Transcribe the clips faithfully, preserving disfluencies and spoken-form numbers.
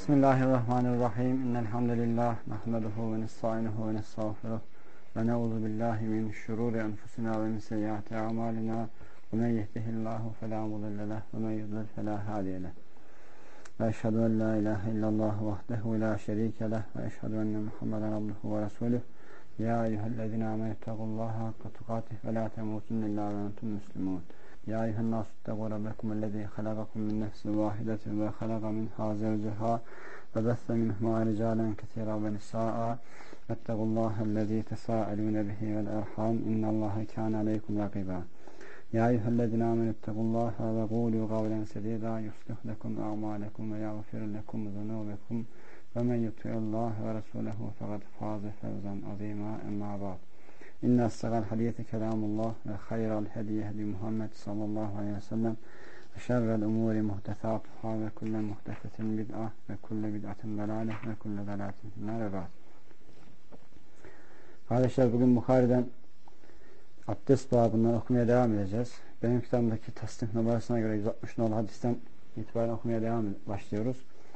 Bismillahirrahmanirrahim. İnnelhamdülillah nahmeduhu ve nestainuhu ve nestağfiruh ve na'udzu billahi min şururi enfusina ve min seyyiati a'malina. Ve men yehdihillahu fela mudille leh ve men yudlil fela hadiye leh. Ve eşhedü en la ilahe illallah vahdehu la şerike leh ve eşhedü enne Muhammeden abduhu ve resuluh. Ya eyyühellezine amenettakullaha hakka tukatih ve la temutunne illa ve entum müslimun. Ya eyyühen nasu ittegu rabbekumu halakakum min nefsin vahidetin ve halaka minha zevceha ve besse minhuma ricalen ketira ve nisaa. Ettegullahellezî tesâelûne bihi vel erham innallâhe kâne aleykum rakîbâ. Ya eyyühellezîne amenettakullâhe ve gûlû gavlen sedîdâ yuslih lekum a'mâlekum ve yağfir lekum zunûbekum ve men yuti'illâhe ve resûlehu fekad fâze fevzen azîmâ emmâ ba'd. İnne assagal hadîsi kelâmullah ve hayral hediye hedi Muhammed sallallahu aleyhi ve sellem ve şerrel umûri muhtesâtuhâ ve kulle muhtesetin bid'ah ve kulle bid'atin dalâleh ve kulle dalâtin finnâr ve ba'd. Kardeşler, bugün Bukhari'den abdest babından okumaya devam edeceğiz. Benim kitabımdaki tasnif numarasına göre yüz altmış nolu hadisten itibaren okumaya devam başlıyoruz.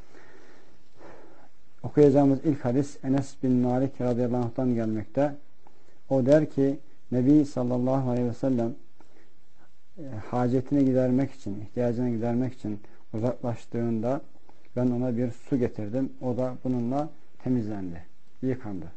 Okuyacağımız ilk hadis Enes bin Malik radıyallahu anh'tan gelmekte. O der ki, Nebi sallallahu aleyhi ve sellem e, hacetini gidermek için, ihtiyacını gidermek için uzaklaştığında ben ona bir su getirdim. O da bununla temizlendi, yıkandı.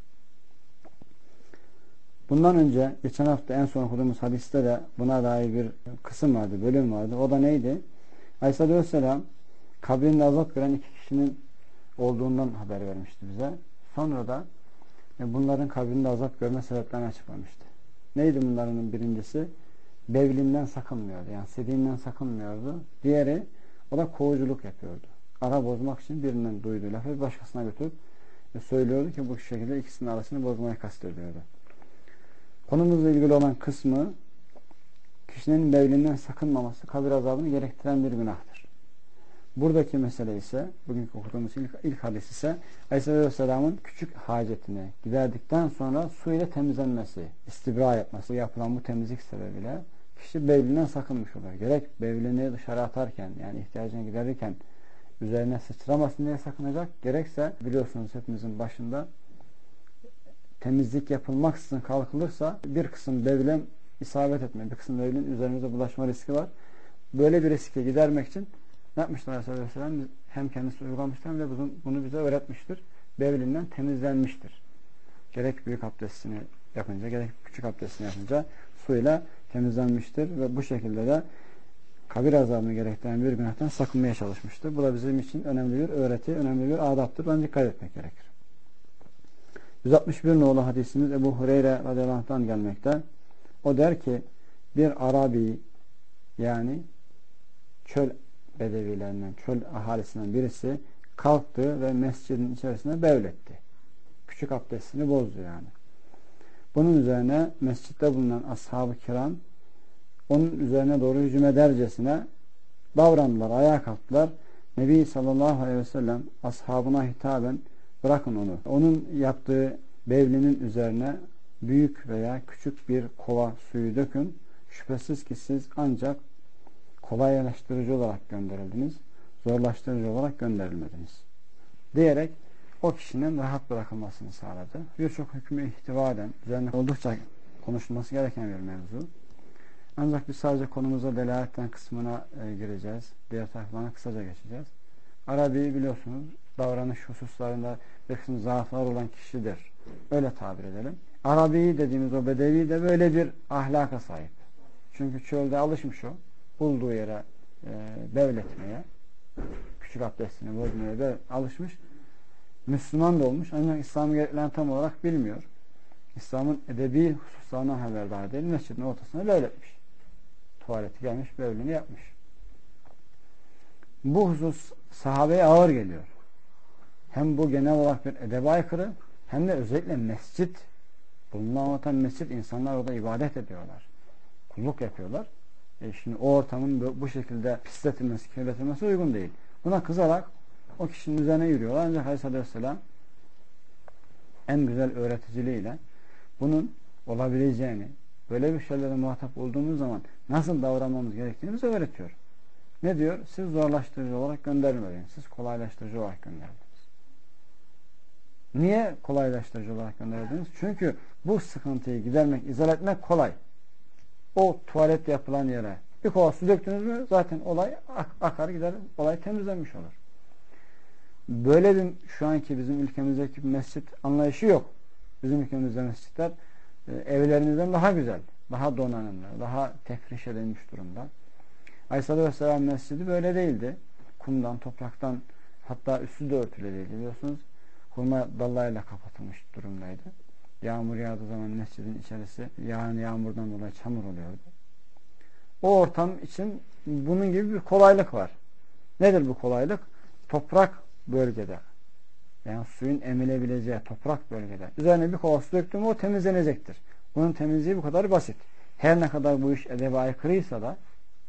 Bundan önce geçen hafta en son okuduğumuz hadiste de buna dair bir kısım vardı, bölüm vardı. O da neydi? Aleyhisselatü Vesselam kabrinde azap gören iki kişinin olduğundan haber vermişti bize. Sonra da bunların kabrinde azap görme sebeplerini açıklamıştı. Neydi bunların birincisi? Bevlinden sakınmıyordu. Yani sediğinden sakınmıyordu. Diğeri, o da kovuculuk yapıyordu. Ara bozmak için birinden duyduğu lafı bir başkasına götürüp ve söylüyordu ki bu şekilde ikisinin arasını bozmayı kastediyordu. Konumuzla ilgili olan kısmı, kişinin bevlinden sakınmaması kabir azabını gerektiren bir günahtır. Buradaki mesele ise, bugünkü okuduğumuz ilk, ilk hadis ise Aleyhisselatü Vesselam'ın küçük hacetini giderdikten sonra su ile temizlenmesi, istibra yapması. Yapılan bu temizlik sebebiyle kişi bevlinden sakınmış olur. Gerek bevlini dışarı atarken, yani ihtiyacını giderirken üzerine sıçramasın diye sakınacak, gerekse biliyorsunuz hepimizin başında temizlik yapılmaksızın kalkılırsa bir kısım bevlen isabet etme, bir kısım bevlin üzerimize bulaşma riski var. Böyle bir riski gidermek için ne yapmışlar Aleyhisselatü Vesselam? Hem kendisi uygulamışlar ve bunu bize öğretmiştir. Bevlinden temizlenmiştir. Gerek büyük abdestini yapınca, gerek küçük abdestini yapınca suyla temizlenmiştir ve bu şekilde de kabir azabını gerektiren bir günahtan sakınmaya çalışmıştır. Bu da bizim için önemli bir öğreti, önemli bir adaptır. Buna dikkat etmek gerekir. yüz altmış bir nolu hadisimiz Ebu Hureyre radıyallahu anh'tan gelmekte. O der ki, bir Arabi, yani çöl bedevilerinden, çöl ahalisinden birisi kalktı ve mescidin içerisinde bevletti. Küçük abdestini bozdu yani. Bunun üzerine mescitte bulunan ashab-ı kiram onun üzerine doğru hücum edercesine davrandılar, ayağa kalktılar. Nebi sallallahu aleyhi ve sellem ashabına hitaben bırakın onu. Onun yaptığı bevlinin üzerine büyük veya küçük bir kova suyu dökün. Şüphesiz ki siz ancak kolaylaştırıcı olarak gönderildiniz, zorlaştırıcı olarak gönderilmediniz diyerek o kişinin rahat bırakılmasını sağladı. Birçok hükmü ihtiva eden, üzerine oldukça konuşulması gereken bir mevzu. Ancak biz sadece konumuza delaletten kısmına e, gireceğiz. Diğer taraflarına kısaca geçeceğiz. Arabi biliyorsunuz davranış hususlarında bir kısım zaaflar olan kişidir. Öyle tabir edelim. Arabi dediğimiz o bedevi de böyle bir ahlaka sahip. Çünkü çölde alışmış o. Bulduğu yere e, bevletmeye, küçük abdestini bozmaya da alışmış. Müslüman da olmuş ancak İslam'ı gereklerini tam olarak bilmiyor. İslam'ın edebi hususlarından haberdar değil. Mescidin ortasına bevletmiş. Tuvaleti gelmiş, bevlini yapmış. Bu husus sahabeye ağır geliyor. Hem bu genel olarak bir edebe aykırı, hem de özellikle mescit, bununla anlatan mescit, insanlar orada ibadet ediyorlar. Kulluk yapıyorlar. E şimdi o ortamın bu şekilde pisletilmesi, kirletilmesi uygun değil. Buna kızarak o kişinin üzerine yürüyorlar. Ancak Aleyhisselatü Vesselam en güzel öğreticiliğiyle bunun olabileceğini, böyle bir şeylere muhatap olduğumuz zaman nasıl davranmamız gerektiğini bize öğretiyor. Ne diyor? Siz zorlaştırıcı olarak göndermediniz. Siz kolaylaştırıcı olarak gönderdiniz. Niye kolaylaştırıcı olarak gönderdiniz? Çünkü bu sıkıntıyı gidermek, izale etmek kolay. O tuvalet yapılan yere bir kova su döktünüz mü zaten olay akar gider, olay temizlenmiş olur. Böyle bir şu anki bizim ülkemizdeki bir mescit anlayışı yok. Bizim ülkemizde mescitler e, evlerimizden daha güzel, daha donanımlı, daha tefriş edilmiş durumda. Aleyhisselatü Vesselam mescidi böyle değildi. Kumdan, topraktan, hatta üstü de örtülü değildi biliyorsunuz. Hurma dallarıyla kapatılmış durumdaydı. Yağmur yağdığı zaman mescidin içerisi yağan yağmurdan dolayı çamur oluyordu. O ortam için bunun gibi bir kolaylık var. Nedir bu kolaylık? Toprak bölgede. Yani suyun emilebileceği toprak bölgede. Üzerine bir kova su döktüm o temizlenecektir. Bunun temizliği bu kadar basit. Her ne kadar bu iş edebe aykırıysa da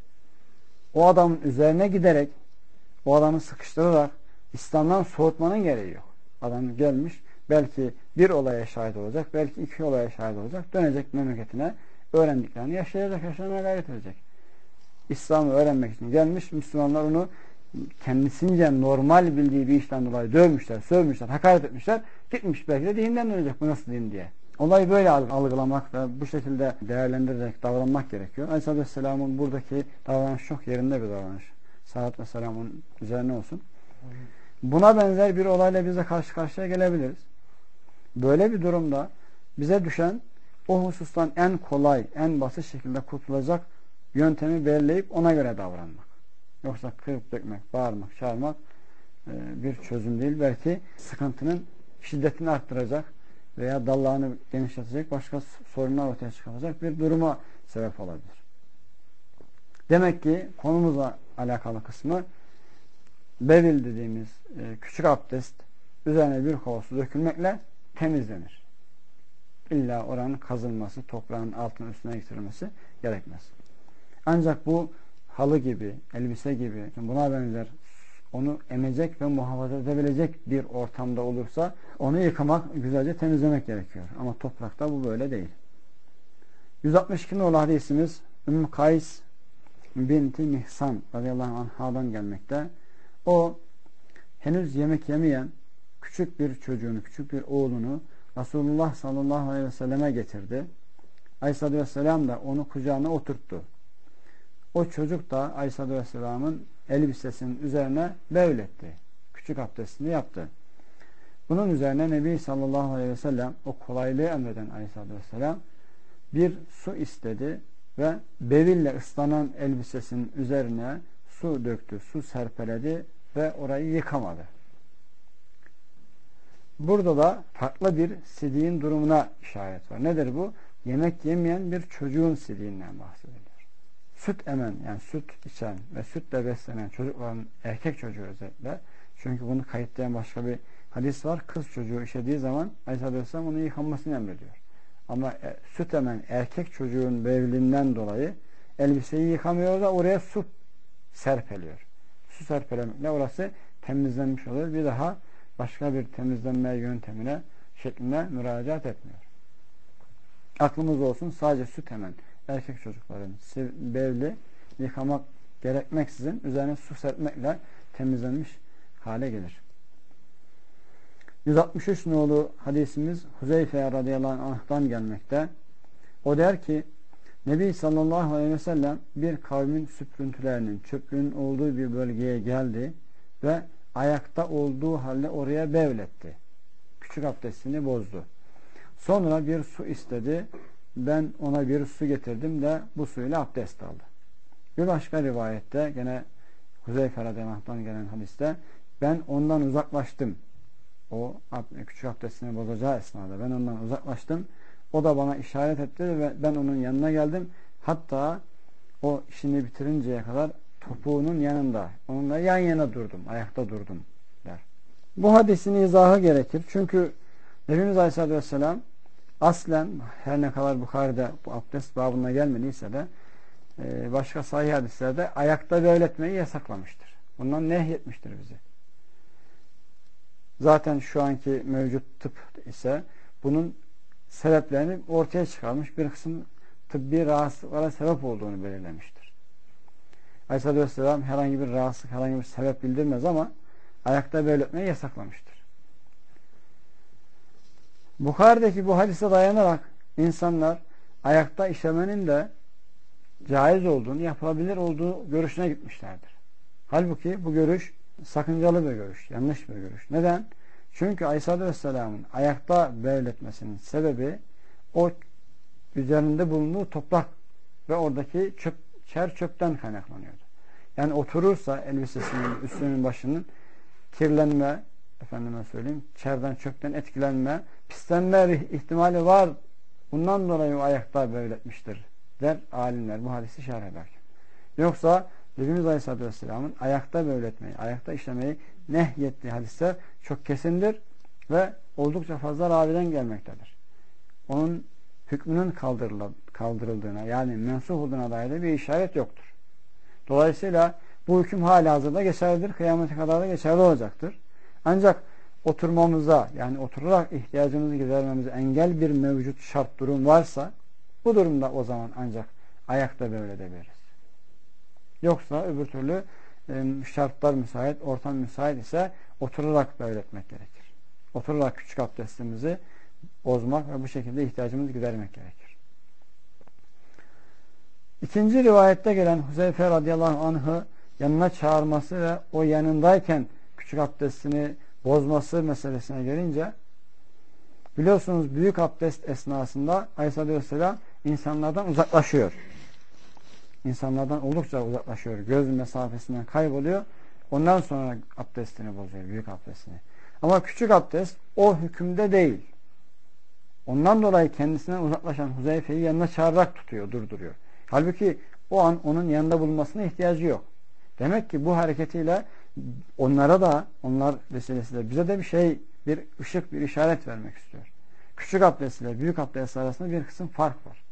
o adamın üzerine giderek o adamı sıkıştırarak İslam'dan soğutmanın gereği yok. Adam gelmiş belki bir olaya şahit olacak, belki iki olaya şahit olacak. Dönecek memleketine, öğrendiklerini yaşayacak, yaşamaya gayret edecek. İslam'ı öğrenmek için gelmiş, Müslümanlar onu kendisince normal bildiği bir işten dolayı dövmüşler, sövmüşler, hakaret etmişler. Gitmiş belki de dininden dönecek, bu nasıl din diye. Olayı böyle algılamak ve bu şekilde değerlendirerek davranmak gerekiyor. Aleyhisselatü Vesselam'ın buradaki davranış çok yerinde bir davranış. Salat ve selamın üzerine olsun. Buna benzer bir olayla biz de karşı karşıya gelebiliriz. Böyle bir durumda bize düşen o husustan en kolay, en basit şekilde kurtulacak yöntemi belirleyip ona göre davranmak. Yoksa kırıp dökmek, bağırmak, çağırmak bir çözüm değil. Belki sıkıntının şiddetini arttıracak veya dallarını genişletecek, başka sorunlar ortaya çıkaracak bir duruma sebep olabilir. Demek ki konumuzla alakalı kısmı bevil dediğimiz e, küçük abdest üzerine bir kova su dökülmekle temizlenir. İlla oranın kazılması, toprağın altına üstüne getirilmesi gerekmez. Ancak bu halı gibi, elbise gibi buna benzer onu emecek ve muhafaza edebilecek bir ortamda olursa onu yıkamak, güzelce temizlemek gerekiyor. Ama toprakta bu böyle değil. yüz altmış iki numaralı hadisimiz Ümmü Kays binti Mihsan radıyallahu anhadan gelmekte. O henüz yemek yemeyen küçük bir çocuğunu, küçük bir oğlunu Resulullah sallallahu aleyhi ve selleme getirdi. Aleyhisselatü vesselam da onu kucağına oturttu. O çocuk da Aleyhisselatü vesselamın elbisesinin üzerine bevletti. Küçük abdestini yaptı. Bunun üzerine Nebi sallallahu aleyhi ve sellem o kolaylığı emreden Aleyhisselatü vesselam bir su istedi ve beville ıslanan elbisesinin üzerine su döktü, su serpeledi ve orayı yıkamadı. Burada da farklı bir sidiğin durumuna işaret var. Nedir bu? Yemek yemeyen bir çocuğun sidiğinden bahsediliyor. Süt emen, yani süt içen ve sütle beslenen çocukların, erkek çocuğu özellikle, çünkü bunu kayıtlayan başka bir hadis var. Kız çocuğu işediği zaman Aleyhisselatü Vesselam onu yıkanmasını emrediyor. Ama e, süt emen erkek çocuğun bevlinden dolayı elbiseyi yıkamıyor da oraya su serpeliyor. Su serpelemekle orası temizlenmiş oluyor. Bir daha başka bir temizlenme yöntemine, şekline müracaat etmiyor. Aklımız olsun, sadece süt emen erkek çocukların bevli yıkamak gerekmeksizin üzerine su serpmekle temizlenmiş hale gelir. yüz altmış üç nolu hadisimiz Huzeyfe radıyallahu anh'tan gelmekte. O der ki Nebi sallallahu aleyhi ve sellem bir kavmin süprüntülerinin, çöplüğün olduğu bir bölgeye geldi ve ayakta olduğu halde oraya bevletti. Küçük abdestini bozdu. Sonra bir su istedi. Ben ona bir su getirdim de bu suyla abdest aldı. Bir başka rivayette gene Huzeyfe radıyallahu anh'tan gelen hadiste ben ondan uzaklaştım. O küçük abdestini bozacağı esnada ben ondan uzaklaştım. O da bana işaret etti ve ben onun yanına geldim. Hatta o işini bitirinceye kadar topuğunun yanında. Onunla yan yana durdum. Ayakta durdum der. Bu hadisin izahı gerekir. Çünkü Nebimiz Aleyhisselatü Vesselam aslen her ne kadar Bukhari'de bu abdest babına gelmediyse de başka sahih hadislerde ayakta bevletmeyi yasaklamıştır. Bundan nehyetmiştir bizi. Zaten şu anki mevcut tıp ise bunun sebeplerini ortaya çıkarmış, bir kısım tıbbi rahatsızlıklara sebep olduğunu belirlemiştir. Aleyhisselatü Vesselam herhangi bir rahatsızlık, herhangi bir sebep bildirmez ama ayakta bevletmeyi yasaklamıştır. Bukhari'deki bu hadise dayanarak insanlar ayakta işemenin de caiz olduğunu, yapılabilir olduğu görüşüne gitmişlerdir. Halbuki bu görüş sakıncalı bir görüş, yanlış bir görüş. Neden? Çünkü Aleyhisselatü Vesselam'ın ayakta bevletmesinin sebebi o üzerinde bulunduğu toprak ve oradaki çöp, çer çöpten kaynaklanıyordu. Yani oturursa elbisesinin, üstünün, başının kirlenme, efendime söyleyeyim, çerden, çöpten etkilenme, pislenme ihtimali var. Bundan dolayı o ayakta bevletmiştir der alimler bu hadisi şerh ederken. Yoksa Nebimiz Aleyhisselatü Vesselam'ın ayakta bevletmeyi, ayakta işlemeyi nehyettiği hadisler çok kesindir ve oldukça fazla raviden gelmektedir. Onun hükmünün kaldırıldığına, yani mensuh olduğuna dair de bir işaret yoktur. Dolayısıyla bu hüküm hala hazırda geçerlidir. Kıyamete kadar da geçerli olacaktır. Ancak oturmamıza, yani oturarak ihtiyacımızı gidermemize engel bir mevcut şart durum varsa bu durumda o zaman ancak ayakta bevledebiliriz. Yoksa öbür türlü şartlar müsait, ortam müsait ise oturarak bevletmek gerekir. Oturarak küçük abdestimizi bozmak ve bu şekilde ihtiyacımızı gidermek gerekir. İkinci rivayette gelen Huzeyfe radıyallahu anh'ı yanına çağırması ve o yanındayken küçük abdestini bozması meselesine gelince, biliyorsunuz büyük abdest esnasında Aleyhisselatü Vesselam insanlardan uzaklaşıyor. İnsanlardan oldukça uzaklaşıyor. Göz mesafesinden kayboluyor. Ondan sonra abdestini bozuyor. Büyük abdestini. Ama küçük abdest o hükümde değil. Ondan dolayı kendisinden uzaklaşan Huzeyfe'yi yanına çağırarak tutuyor, durduruyor. Halbuki o an onun yanında bulunmasına ihtiyacı yok. Demek ki bu hareketiyle onlara da, onlar vesilesiyle bize de bir şey, bir ışık, bir işaret vermek istiyor. Küçük abdest ile büyük abdest arasında bir kısım fark var.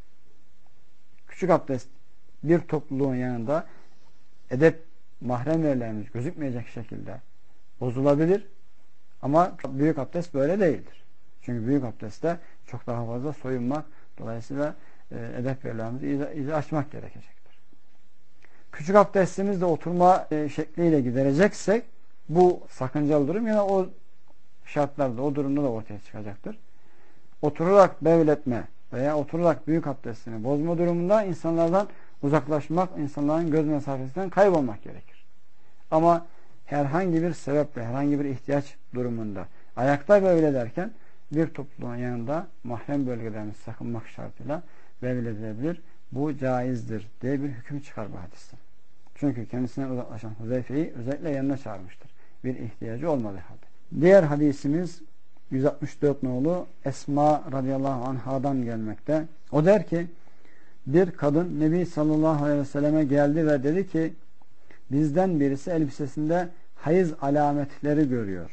Küçük abdest bir topluluğun yanında edep, mahrem yerlerimiz gözükmeyecek şekilde bozulabilir. Ama büyük abdest böyle değildir. Çünkü büyük abdestte çok daha fazla soyunmak, dolayısıyla e, edep yerlerimizi iyice, iyice açmak gerekecektir. Küçük abdestimizde oturma e, şekliyle gidereceksek bu sakıncalı durum yine o şartlarda, o durumda da ortaya çıkacaktır. Oturarak bevletme veya oturarak büyük abdestini bozma durumunda insanlardan uzaklaşmak, insanların göz mesafesinden kaybolmak gerekir. Ama herhangi bir sebeple, herhangi bir ihtiyaç durumunda ayakta bevlederken bir topluluğun yanında mahrem bölgelerimizi sakınmak şartıyla bevledilebilir. Bu caizdir diye bir hüküm çıkar bu hadiste. Çünkü kendisinden uzaklaşan Huzeyfe'yi özellikle yanına çağırmıştır. Bir ihtiyacı olmadığı halde. Diğer hadisimiz yüz altmış dört nolu Esma radıyallahu anhadan gelmekte. O der ki, bir kadın Nebi sallallahu aleyhi ve selleme geldi ve dedi ki, bizden birisi elbisesinde hayız alametleri görüyor.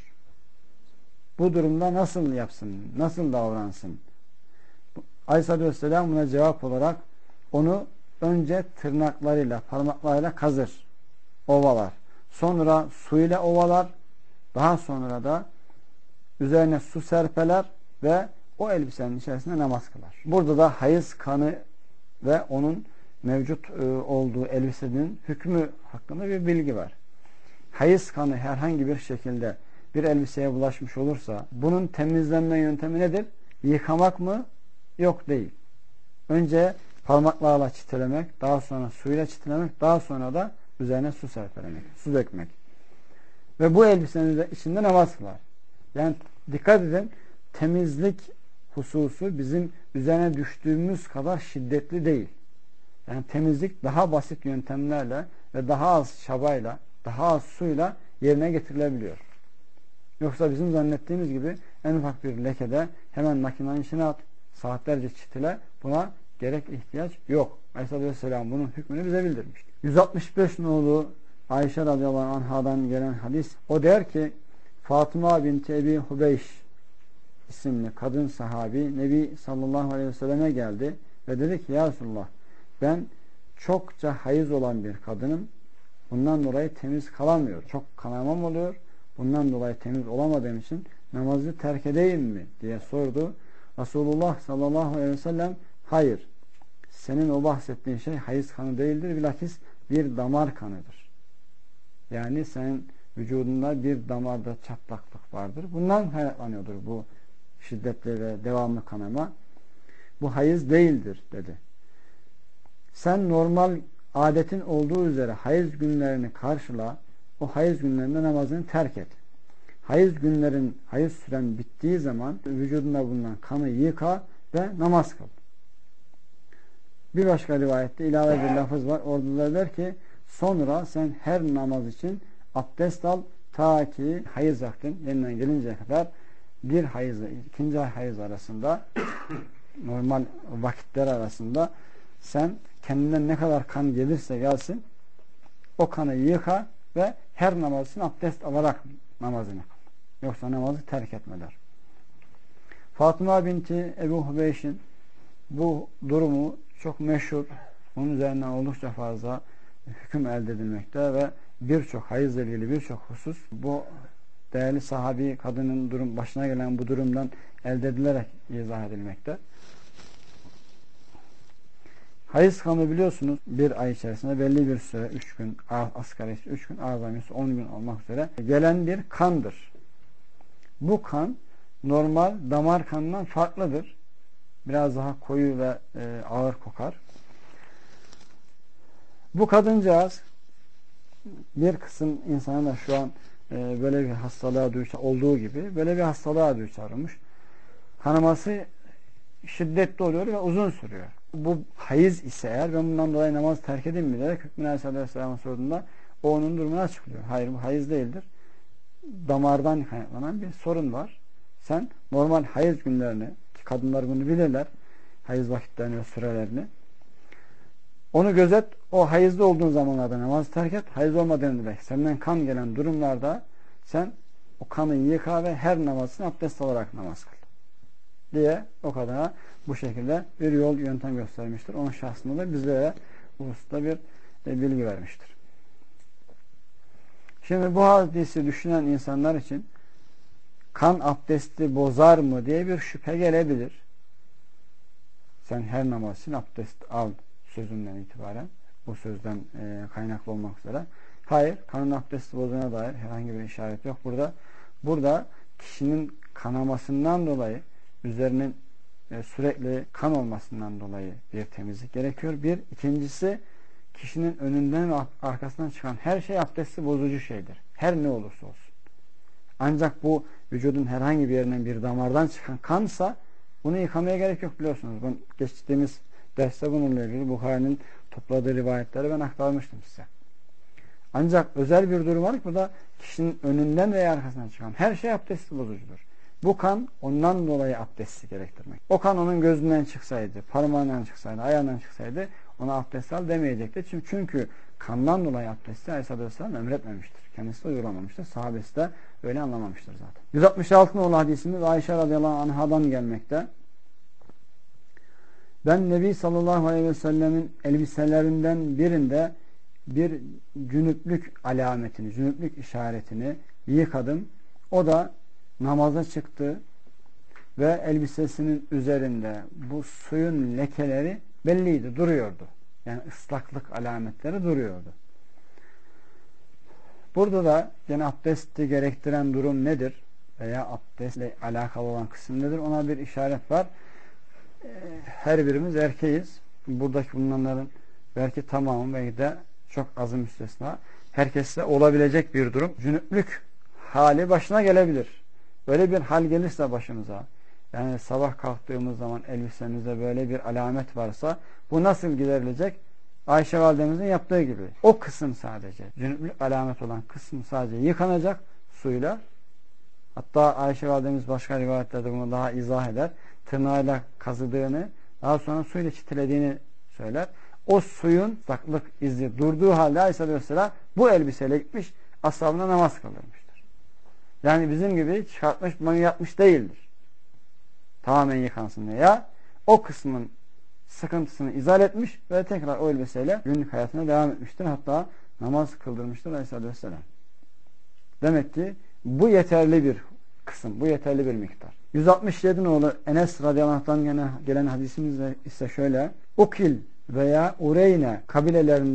Bu durumda nasıl yapsın, nasıl davransın? Aleyhisselatü vesselam buna cevap olarak onu önce tırnaklarıyla, parmaklarıyla kazır, ovalar. Sonra suyla ovalar, daha sonra da üzerine su serpeler ve o elbisenin içerisinde namaz kılar. Burada da hayız kanı ve onun mevcut e, olduğu elbisenin hükmü hakkında bir bilgi var. Hayız kanı herhangi bir şekilde bir elbiseye bulaşmış olursa bunun temizlenme yöntemi nedir? Yıkamak mı? Yok, değil. Önce parmaklarla çitelemek, daha sonra suyla çitelemek, daha sonra da üzerine su serpelemek, su dökmek. Ve bu elbisenin içinde namaz kılar. Yani dikkat edin, temizlik hususu bizim üzerine düştüğümüz kadar şiddetli değil. Yani temizlik daha basit yöntemlerle ve daha az çabayla, daha az suyla yerine getirilebiliyor. Yoksa bizim zannettiğimiz gibi en ufak bir lekede hemen makinenin içine at, saatlerce çitile, buna gerek ihtiyaç yok. Aleyhisselatü Vesselam bunun hükmünü bize bildirmiş. yüz altmış beş nolu Ayşe radıyallahu anhadan gelen hadis, o der ki, Fatıma binti Ebi Hubeyş isimli kadın sahabi Nebi sallallahu aleyhi ve selleme geldi ve dedi ki, ya Resulullah, ben çokça hayız olan bir kadınım, bundan dolayı temiz kalamıyorum. Çok kanamam oluyor, bundan dolayı temiz olamadığım için namazı terk edeyim mi diye sordu. Resulullah sallallahu aleyhi ve sellem, hayır, senin o bahsettiğin şey hayız kanı değildir, bilakis bir damar kanıdır. Yani senin vücudunda bir damarda çatlaklık vardır. Bundan kaynaklanıyordur bu şiddetli ve devamlı kanama. Bu hayız değildir dedi. Sen normal adetin olduğu üzere hayız günlerini karşıla, o hayız günlerinde namazını terk et. Hayız günlerin, hayız süren bittiği zaman vücudunda bulunan kanı yıka ve namaz kıl. Bir başka rivayette ilave bir lafız var. Orada da der ki sonra sen her namaz için abdest al ta ki hayız vaktin yeniden gelinceye kadar bir hayızla ikinci hayız arasında normal vakitler arasında sen kendinden ne kadar kan gelirse gelsin o kanı yıka ve her namaz için abdest alarak namazını kıl. Yoksa namazı terk etmeler. Fatıma binti Ebu Hubeyş'in bu durumu çok meşhur. Onun üzerinden oldukça fazla hüküm elde edilmekte ve birçok hayızla ilgili birçok husus bu değerli sahabi kadının durum başına gelen bu durumdan elde edilerek izah edilmekte. Hayız kanı biliyorsunuz bir ay içerisinde belli bir süre üç gün asgari üç gün azamisi on gün olmak üzere gelen bir kandır. Bu kan normal damar kanından farklıdır. Biraz daha koyu ve e, ağır kokar. Bu kadıncağız bir kısım insana da şu an e, böyle bir hastalığa düçar olduğu gibi böyle bir hastalığa düçar olmuş. Kanaması şiddetli oluyor ve uzun sürüyor. Bu hayız ise eğer ben bundan dolayı namaz terk edeyim mi diyerek Hükmü Aleyhisselam'a sorduğunda o onun durumunu açıklıyor. Hayır bu hayız değildir. Damardan kaynaklanan bir sorun var. Sen normal hayız günlerini ki kadınlar bunu bilirler. Hayız vakitlerini ve sürelerini. Onu gözet. O hayızda olduğun zamanlarda namazı terk et. Hayız olmadığını bile. Senden kan gelen durumlarda sen o kanı yıka ve her namazını abdest alarak namaz kıl. Diye o kadına bu şekilde bir yol yöntem göstermiştir. Onun şahsında da bizlere bu hususta bir e, bilgi vermiştir. Şimdi bu hadisi düşünen insanlar için kan abdesti bozar mı diye bir şüphe gelebilir. Sen her namaz için abdest al sözünden itibaren bu sözden e, kaynaklı olmak üzere. Hayır, kanın abdesti bozduğuna dair herhangi bir işaret yok burada. Burada kişinin kanamasından dolayı üzerinin e, sürekli kan olmasından dolayı bir temizlik gerekiyor. Bir. İkincisi kişinin önünden ve arkasından çıkan her şey abdesti bozucu şeydir. Her ne olursa olsun. Ancak bu vücudun herhangi bir yerinden bir damardan çıkan kansa bunu yıkamaya gerek yok biliyorsunuz. Ben geçtiğimiz derste bununla ilgili Bukhari'nin topladığı rivayetleri ben aktarmıştım size. Ancak özel bir durum var ki burada kişinin önünden veya arkasından çıkan her şey abdesti bozucudur. Bu kan ondan dolayı abdesti gerektirmek. O kan onun gözünden çıksaydı, parmağından çıksaydı, ayağından çıksaydı ona abdest al demeyecekti. Çünkü, çünkü kandan dolayı abdesti Aleyhisselatü Vesselam emretmemiştir. Kendisi de uygulamamıştır. Sahabesi de öyle anlamamıştır zaten. yüz altmış altı nolu hadisimiz Ayşe radıyallahu anhadan gelmekte. Ben Nebi sallallahu aleyhi ve sellemin elbiselerinden birinde bir cünüplük alametini, cünüplük işaretini yıkadım. O da namaza çıktı ve elbisesinin üzerinde bu suyun lekeleri belliydi, duruyordu. Yani ıslaklık alametleri duruyordu. Burada da yine abdesti gerektiren durum nedir? Veya abdestle alakalı olan kısım nedir? Ona bir işaret var. Her birimiz erkeğiz. Buradaki bulunanların belki tamamı belki de çok azı müstesna. Herkeste olabilecek bir durum. Cünüplük hali başına gelebilir. Böyle bir hal gelirse başımıza, yani sabah kalktığımız zaman elbisemizde böyle bir alamet varsa bu nasıl giderilecek? Ayşe validemizin yaptığı gibi. O kısım sadece, cünüplük alamet olan kısım sadece yıkanacak suyla. Hatta Ayşe validemiz başka rivayetlerde bunu daha izah eder. Tırnağıyla kazıdığını, daha sonra suyla çitilediğini söyler. O suyun ıslaklık izi durduğu halde Aleyhisselatü Vesselam bu elbiseyle gitmiş, ashabına namaz kıldırmıştır. Yani bizim gibi çıkartmış, banyo yapmış değildir. Tamamen yıkansın diye. Ya o kısmın sıkıntısını izale etmiş ve tekrar o elbiseyle günlük hayatına devam etmiştir. Hatta namaz kıldırmıştır Aleyhisselatü Vesselam. Demek ki bu yeterli bir kısım, bu yeterli bir miktar. yüz altmış yedi nolu Enes radıyallahu anh'tan gelen hadisimiz ise şöyle: Ukil veya Ureyne kabilelerinden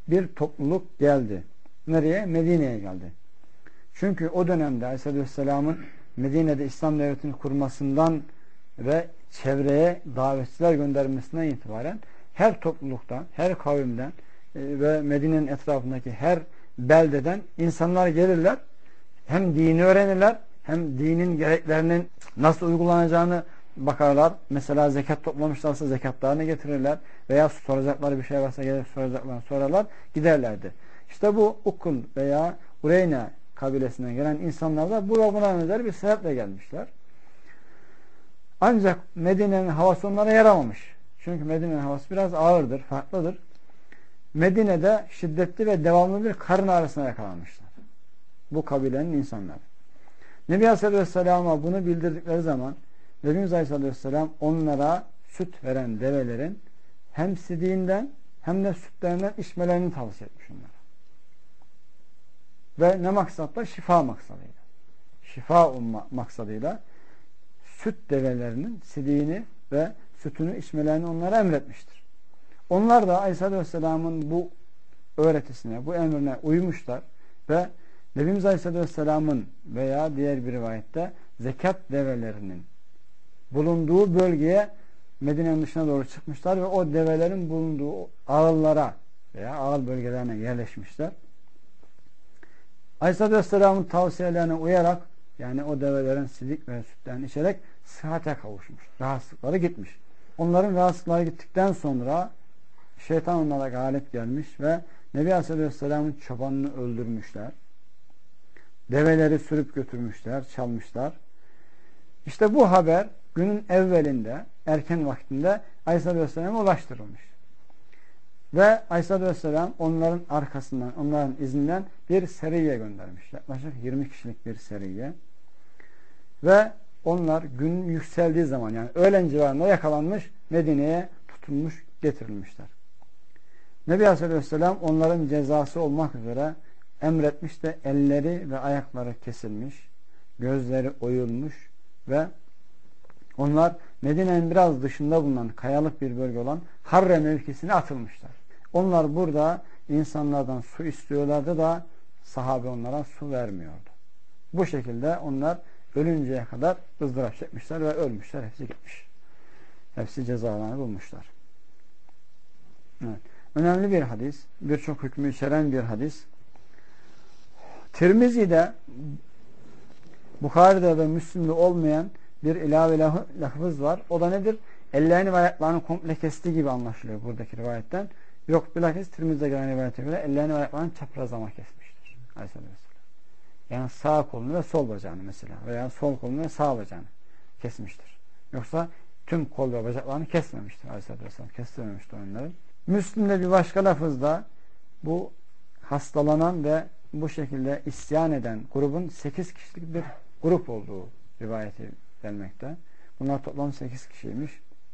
bir topluluk geldi. Nereye? Medine'ye geldi. Çünkü o dönemde Aleyhisselatü Vesselam'ın Medine'de İslam devletini kurmasından ve çevreye davetçiler göndermesinden itibaren her topluluktan, her kavimden ve Medine'nin etrafındaki her beldeden insanlar gelirler. Hem dini öğrenirler, hem dinin gereklerinin nasıl uygulanacağını bakarlar. Mesela zekat toplamışlarsa zekatlarını getirirler. Veya soracakları bir şey varsa gelip soracaklarını sorarlar, giderlerdi. İşte bu Ukul veya Ureyna kabilesinden gelen insanlar da bu buna benzer bir sebeple gelmişler. Ancak Medine'nin havası onlara yaramamış. Çünkü Medine'nin havası biraz ağırdır, farklıdır. Medine'de şiddetli ve devamlı bir karın ağrısına yakalanmışlar. Bu kabilenin insanları. Nebi Aleyhisselatü Vesselam'a bunu bildirdikleri zaman Nebimiz Aleyhisselatü Vesselam onlara süt veren develerin hem sidiğinden hem de sütlerinden içmelerini tavsiye etmiş onlara. Ve ne maksatla? Şifa maksadıyla. Şifa umma maksadıyla süt develerinin sidiğini ve sütünü içmelerini onlara emretmiştir. Onlar da Aleyhisselatü Vesselam'ın bu öğretisine, bu emrine uymuşlar ve Nebimiz Aleyhisselatü Vesselam'ın veya diğer bir rivayette zekat develerinin bulunduğu bölgeye Medine'nin dışına doğru çıkmışlar ve o develerin bulunduğu ağıllara veya ağıl bölgelerine yerleşmişler. Aleyhisselatü Vesselam'ın tavsiyelerine uyarak, yani o develerin sidik ve sütlerini içerek sıhhate kavuşmuş. Rahatsızlıkları gitmiş. Onların rahatsızlıkları gittikten sonra şeytan onlara galip gelmiş ve Nebi Aleyhisselatü Vesselam'ın çobanını öldürmüşler. Develeri sürüp götürmüşler, çalmışlar. İşte bu haber günün evvelinde, erken vaktinde Aleyhisselatü Vesselam'a ulaştırılmış. Ve Aleyhisselatü Vesselam onların arkasından, onların izinden bir seriye göndermiş. Yaklaşık yirmi kişilik bir seriye. Ve onlar gün yükseldiği zaman, yani öğlen civarında yakalanmış, Medine'ye tutulmuş, getirilmişler. Nebi Aleyhisselatü Vesselam onların cezası olmak üzere emretmiş de elleri ve ayakları kesilmiş, gözleri oyulmuş ve onlar Medine'nin biraz dışında bulunan kayalık bir bölge olan Harre mevkisine atılmışlar. Onlar burada insanlardan su istiyorlardı da sahabe onlara su vermiyordu. Bu şekilde onlar ölünceye kadar ızdırap çekmişler ve ölmüşler. Hepsi gitmiş. Hepsi cezalarını bulmuşlar. Evet. Önemli bir hadis. Birçok hükmü içeren bir hadis. Tirmizi'de, Bukhari'de ve Müslim'de olmayan bir ilave lafız var. O da nedir? Ellerini ve ayaklarını komple kesti gibi anlaşılıyor buradaki rivayetten. Yok, bilakis Tirmizi'de gelen rivayete göre ellerini ve ayaklarını çaprazlama kesmiştir Aleyhisselam. Yani sağ kolunu ve sol bacağını mesela veya sol kolunu ve sağ bacağını kesmiştir. Yoksa tüm kol ve bacaklarını kesmemiştir Aleyhisselam. Kestirmemiştir onları. Müslim'de bir başka lafızda bu hastalanan ve bu şekilde isyan eden grubun sekiz kişilik bir grup olduğu rivayeti gelmekte. Bunlar toplam sekiz kişiymiş.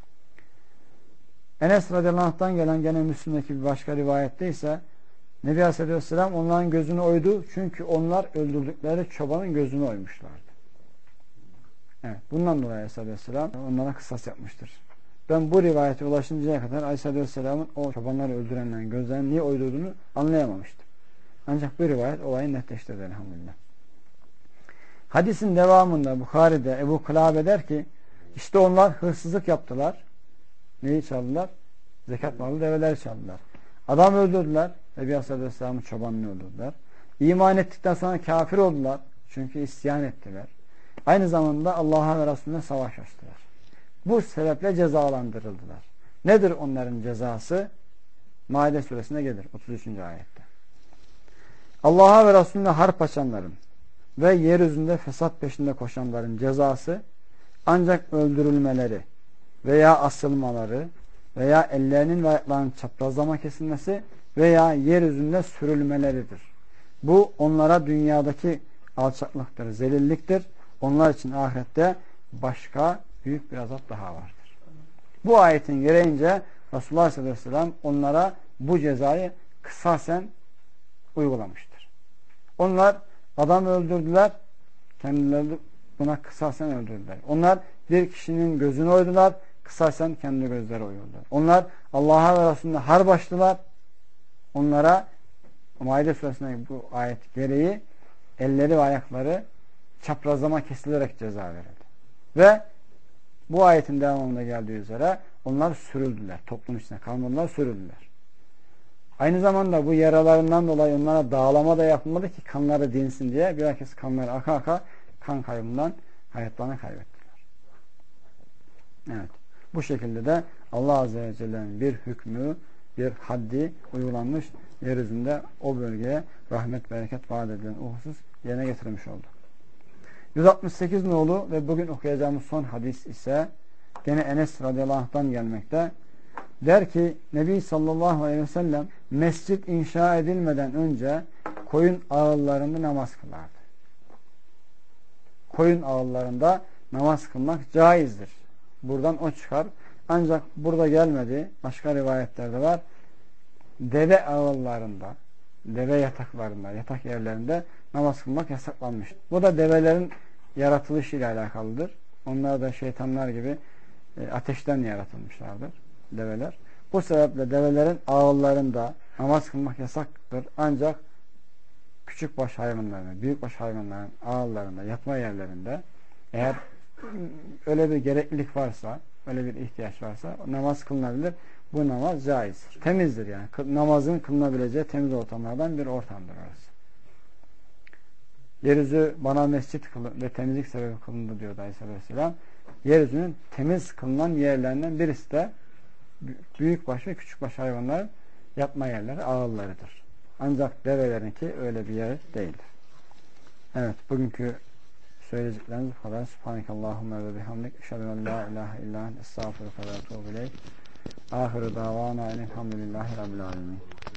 Enes radıyallahu anh'tan gelen gene Müslim'deki bir başka rivayette ise Nebi Aleyhisselatü Vesselam onların gözünü oydu. Çünkü onlar öldürdükleri çobanın gözünü oymuşlardı. Evet, bundan dolayı Aleyhisselatü Vesselam onlara kısas yapmıştır. Ben bu rivayete ulaşıncaya kadar Aleyhisselatü Vesselam'ın o çobanları öldürenlerin gözlerini niye oyduğunu anlayamamıştım. Ancak bu rivayet olayı netleştirdi elhamdülillah. Hadisin devamında Bukhari'de Ebu Kılabe der ki, işte onlar hırsızlık yaptılar. Neyi çaldılar? Zekat malı develeri çaldılar. Adam öldürdüler. Nebi Aleyhisselatü Vesselam'ın çobanını öldürdüler. İman ettikten sonra kafir oldular. Çünkü isyan ettiler. Aynı zamanda Allah'a ve Resulüne savaş açtılar. Bu sebeple cezalandırıldılar. Nedir onların cezası? Maide suresine gelir. otuz üçüncü ayette. Allah'a ve Resulüne harp açanların ve yeryüzünde fesat peşinde koşanların cezası ancak öldürülmeleri veya asılmaları veya ellerinin ve ayaklarının çaprazlama kesilmesi veya yeryüzünde sürülmeleridir. Bu onlara dünyadaki alçaklıktır, zelilliktir. Onlar için ahirette başka büyük bir azap daha vardır. Bu ayetin gereğince Resulullah sallallahu aleyhi ve sellem onlara bu cezayı kısasen uygulamıştır. Onlar adam öldürdüler, kendileri buna kısasen öldürdüler. Onlar bir kişinin gözünü oydular, kısasen kendi gözleri oydular. Onlar Allah'a ve Resulüne harp açtılar, onlara Maide suresindeki bu ayet gereği elleri ve ayakları çaprazlama kesilerek ceza verildi. Ve bu ayetin devamında geldiği üzere onlar sürüldüler. Toplum içine kalmadılar, sürüldüler. Aynı zamanda bu yaralarından dolayı onlara dağlama da yapılmadı ki kanları dinsin diye. Bilakis kanları aka aka kan kaybından hayatlarını kaybettiler. Evet. Bu şekilde de Allah Azze ve Celle'nin bir hükmü, bir haddi uygulanmış, yeryüzünde o bölgeye rahmet, bereket vaat edilen o husus yerine getirilmiş oldu. yüz altmış sekiz nolu ve bugün okuyacağımız son hadis ise gene Enes radıyallahu anh'tan gelmekte. Der ki Nebi sallallahu aleyhi ve sellem mescit inşa edilmeden önce koyun ağıllarında namaz kılardı. Koyun ağıllarında namaz kılmak caizdir. Buradan o çıkar. Ancak burada gelmedi. Başka rivayetlerde var. Deve ağıllarında, deve yataklarında, yatak yerlerinde namaz kılmak yasaklanmış. Bu da develerin yaratılışıyla alakalıdır. Onlar da şeytanlar gibi e, ateşten yaratılmışlardır develer. Bu sebeple develerin ağıllarında namaz kılmak yasaktır. Ancak küçükbaş hayvanların, büyükbaş hayvanların ağıllarında, yatma yerlerinde eğer öyle bir gereklilik varsa, öyle bir ihtiyaç varsa namaz kılınabilir. Bu namaz caizdir. Temizdir yani. Namazın kılınabileceği temiz ortamlardan bir ortamdır orası. Yeryüzü bana mescit kılın ve temizlik sebebi kılındı diyor Aleyhisselatü Vesselam. Yeryüzünün temiz kılınan yerlerinden birisi de büyükbaş ve küçükbaş hayvanların yatma yerleri, ağıllarıdır. Ancak develerinki öyle bir yer değildir. Evet, bugünkü söyleyeceklerimiz bu kadar. Subhanekallahumma ve bihamdik. Eşhedü en la ilahe illa ente estağfiruke ve etûbü ileyk. Ahiru davana elhamdülillahi rabbil alemin.